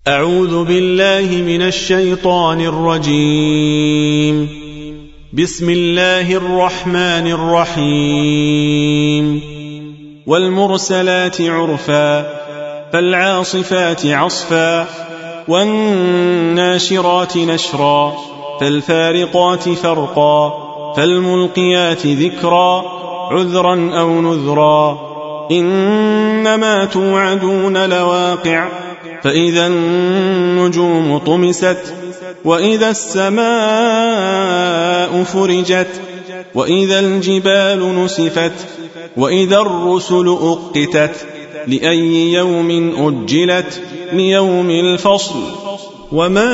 أعوذ بالله من الشيطان الرجيم. بسم الله الرحمن الرحيم. والمرسلات عرفا فالعاصفات عصفا والناشرات نشرا فالفارقات فرقا فالملقيات ذكرا عذرا أو نذرا إنما توعدون لواقع فإذا النجوم طمست وإذا السماء فرجت وإذا الجبال نسفت وإذا الرسل أقتت لأي يوم أجلت ليوم الفصل وما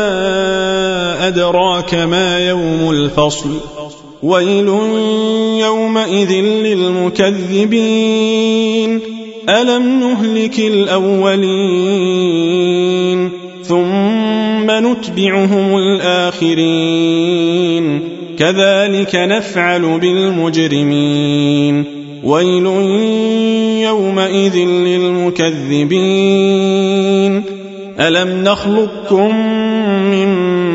أدراك ما يوم الفصل ويل يومئذ للمكذبين ألم نهلك الأولين ثم نتبعهم الآخرين كذلك نفعل بالمجرمين ويل يومئذ للمكذبين ألم نخلقكم من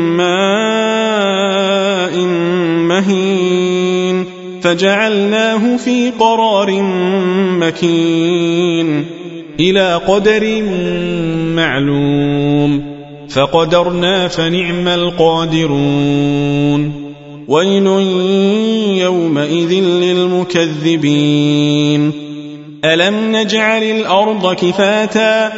ماء مهين فجعلناه في قرار مكين إلى قدر معلوم فقدرنا فنعم القادرون ويل يومئذ للمكذبين ألم نجعل الأرض كفاتا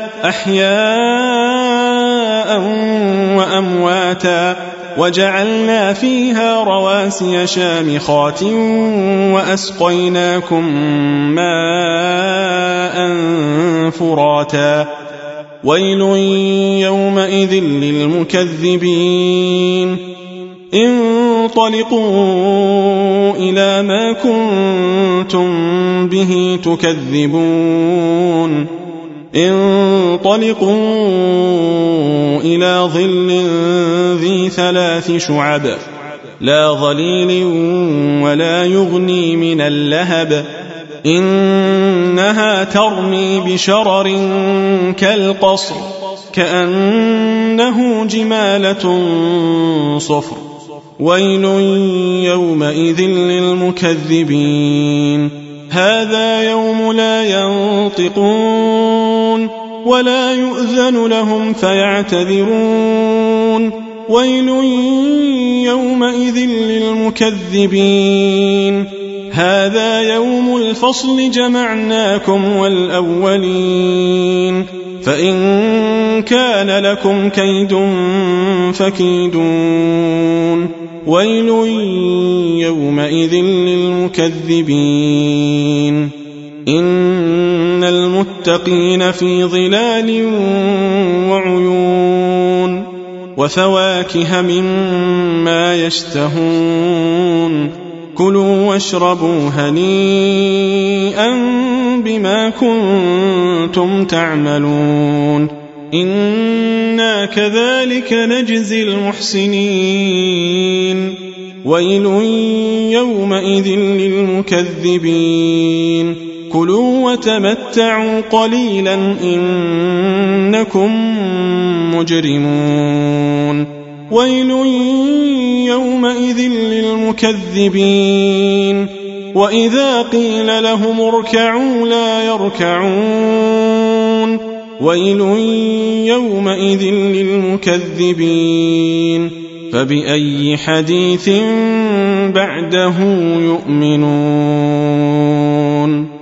أحياء وأمواتا وجعلنا فيها رواسي شامخات وأسقيناكم ماء فراتا ويل يومئذ للمكذبين انطلقوا إلى ما كنتم به تكذبون انطلقوا إلى ظل ذي 3 شعب لا ظليل ولا يغني من اللهب إنها ترمي بشرر كالقصر كأنه جمالة صفر ويل يومئذ للمكذبين هذا يوم لا ينطقون ولا يؤذن لهم فيعتذرون ويل يومئذ للمكذبين هذا يوم الفصل جمعناكم والأولين فإن كان لكم كيد فكيدون ويل يومئذ للمكذبين إن المتقين في ظلال وعيون وفواكه مما يشتهون كلوا واشربوا هنيئا بما كنتم تعملون إنا كذلك نجزي المحسنين ويل يومئذ للمكذبين كلوا وتمتعوا قليلا إنكم مجرمون ويل يومئذ للمكذبين وإذا قيل لهم اركعوا لا يركعون ويل يومئذ للمكذبين فبأي حديث بعده يؤمنون